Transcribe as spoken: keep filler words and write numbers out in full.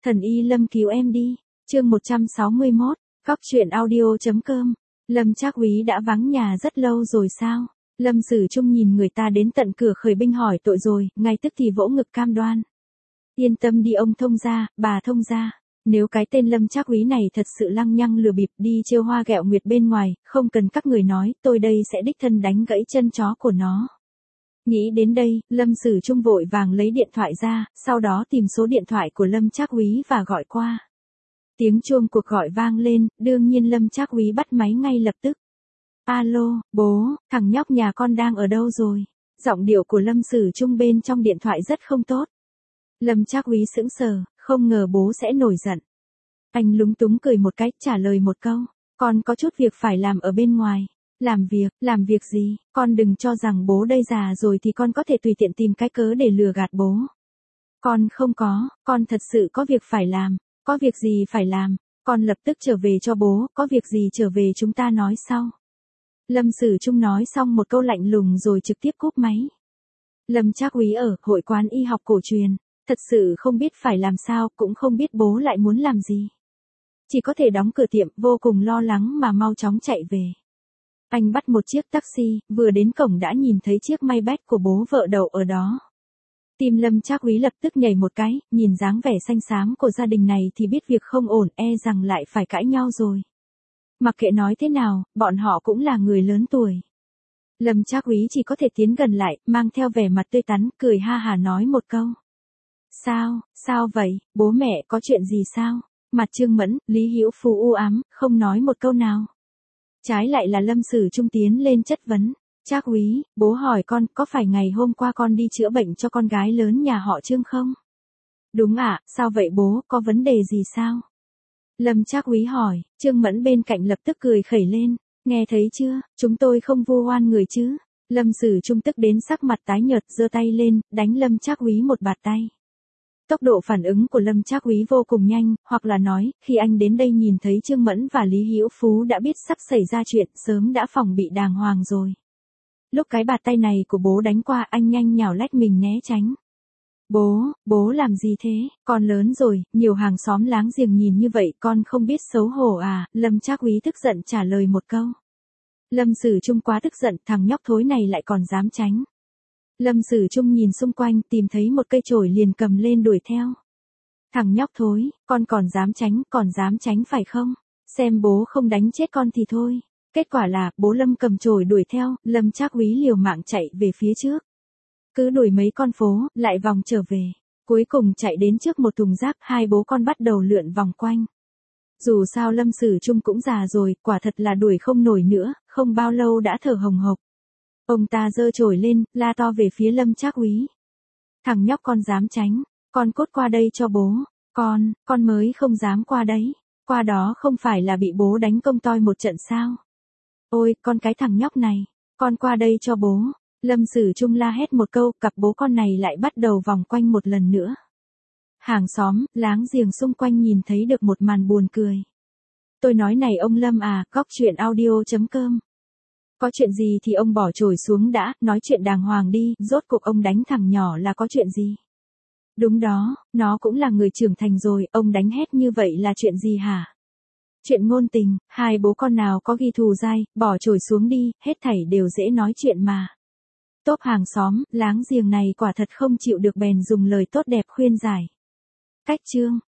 Thần y Lâm cứu em đi. Chương một trăm sáu mươi mốt, Góc truyện audio.com. Lâm Trác Úy đã vắng nhà rất lâu rồi sao? Lâm Sử Trung nhìn người ta đến tận cửa khởi binh hỏi tội rồi, ngay tức thì vỗ ngực cam đoan. Yên tâm đi ông thông gia, bà thông gia. Nếu cái tên Lâm Trác Úy này thật sự lăng nhăng lừa bịp đi trêu hoa ghẹo nguyệt bên ngoài, không cần các người nói, tôi đây sẽ đích thân đánh gãy chân chó của nó. Nghĩ đến đây, Lâm Sử Trung vội vàng lấy điện thoại ra, sau đó tìm số điện thoại của Lâm Trác Úy và gọi qua. Tiếng chuông cuộc gọi vang lên, đương nhiên Lâm Trác Úy bắt máy ngay lập tức. Alo, bố, thằng nhóc nhà con đang ở đâu rồi? Giọng điệu của Lâm Sử Trung bên trong điện thoại rất không tốt. Lâm Trác Úy sững sờ, không ngờ bố sẽ nổi giận. Anh lúng túng cười một cái, trả lời một câu. Con có chút việc phải làm ở bên ngoài. Làm việc, làm việc gì? Con đừng cho rằng bố đây già rồi thì con có thể tùy tiện tìm cái cớ để lừa gạt bố. Con không có, con thật sự có việc phải làm. Có việc gì phải làm? Con lập tức trở về cho bố, có việc gì trở về chúng ta nói sau. Lâm Sử Trung nói xong một câu lạnh lùng rồi trực tiếp cúp máy. Lâm Trác Úy ở hội quán y học cổ truyền, thật sự không biết phải làm sao, cũng không biết bố lại muốn làm gì. Chỉ có thể đóng cửa tiệm, vô cùng lo lắng mà mau chóng chạy về. Anh bắt một chiếc taxi, vừa đến cổng đã nhìn thấy chiếc Maybach của bố vợ đậu ở đó. Tim Lâm Trác Úy lập tức nhảy một cái, nhìn dáng vẻ xanh xám của gia đình này thì biết việc không ổn, e rằng lại phải cãi nhau rồi. Mặc kệ nói thế nào, bọn họ cũng là người lớn tuổi. Lâm Trác Úy chỉ có thể tiến gần lại, mang theo vẻ mặt tươi tắn, cười ha hả nói một câu. Sao, sao vậy, bố mẹ có chuyện gì sao? Mặt Trương Mẫn, Lý Hữu Phú u ám, không nói một câu nào. Trái lại là Lâm Sử Trung tiến lên chất vấn. Trác Úy, bố hỏi con, có phải ngày hôm qua con đi chữa bệnh cho con gái lớn nhà họ Trương không? Đúng ạ, à, sao vậy bố, có vấn đề gì sao? Lâm Trác Úy hỏi, Trương Mẫn bên cạnh lập tức cười khẩy lên. Nghe thấy chưa, chúng tôi không vu oan người chứ. Lâm Sử Trung tức đến sắc mặt tái nhợt, giơ tay lên, đánh Lâm Trác Úy một bạt tay. Tốc độ phản ứng của Lâm Trác Úy vô cùng nhanh, hoặc là nói, khi anh đến đây nhìn thấy Trương Mẫn và Lý Hữu Phú đã biết sắp xảy ra chuyện, sớm đã phòng bị đàng hoàng rồi. Lúc cái bạt tay này của bố đánh qua, anh nhanh nhào lách mình né tránh. Bố, bố làm gì thế? Con lớn rồi, nhiều hàng xóm láng giềng nhìn như vậy, con không biết xấu hổ à? Lâm Trác Úy tức giận trả lời một câu. Lâm Sử Trung quá tức giận, thằng nhóc thối này lại còn dám tránh. Lâm Sử Trung nhìn xung quanh, tìm thấy một cây chổi liền cầm lên đuổi theo. Thằng nhóc thối, con còn dám tránh, còn dám tránh phải không? Xem bố không đánh chết con thì thôi. Kết quả là, bố Lâm cầm chổi đuổi theo, Lâm Trác Úy liều mạng chạy về phía trước. Cứ đuổi mấy con phố, lại vòng trở về. Cuối cùng chạy đến trước một thùng rác, hai bố con bắt đầu lượn vòng quanh. Dù sao Lâm Sử Trung cũng già rồi, quả thật là đuổi không nổi nữa, không bao lâu đã thở hồng hộc. Ông ta giơ chổi lên, la to về phía Lâm Trác Úy. Thằng nhóc con dám tránh, con cút qua đây cho bố. Con, con mới không dám qua đấy. Qua đó không phải là bị bố đánh công toi một trận sao? Ôi, con cái thằng nhóc này, con qua đây cho bố. Lâm Sử Trung la hét một câu, cặp bố con này lại bắt đầu vòng quanh một lần nữa. Hàng xóm, láng giềng xung quanh nhìn thấy được một màn buồn cười. Tôi nói này ông Lâm à, Góc truyện audio.com. Có chuyện gì thì ông bỏ chổi xuống đã, nói chuyện đàng hoàng đi, rốt cuộc ông đánh thằng nhỏ là có chuyện gì? Đúng đó, nó cũng là người trưởng thành rồi, ông đánh hét như vậy là chuyện gì hả? Chuyện ngôn tình, hai bố con nào có ghi thù dai, bỏ chổi xuống đi, hết thảy đều dễ nói chuyện mà. Tốp hàng xóm, láng giềng này quả thật không chịu được bèn dùng lời tốt đẹp khuyên giải. Cách chương.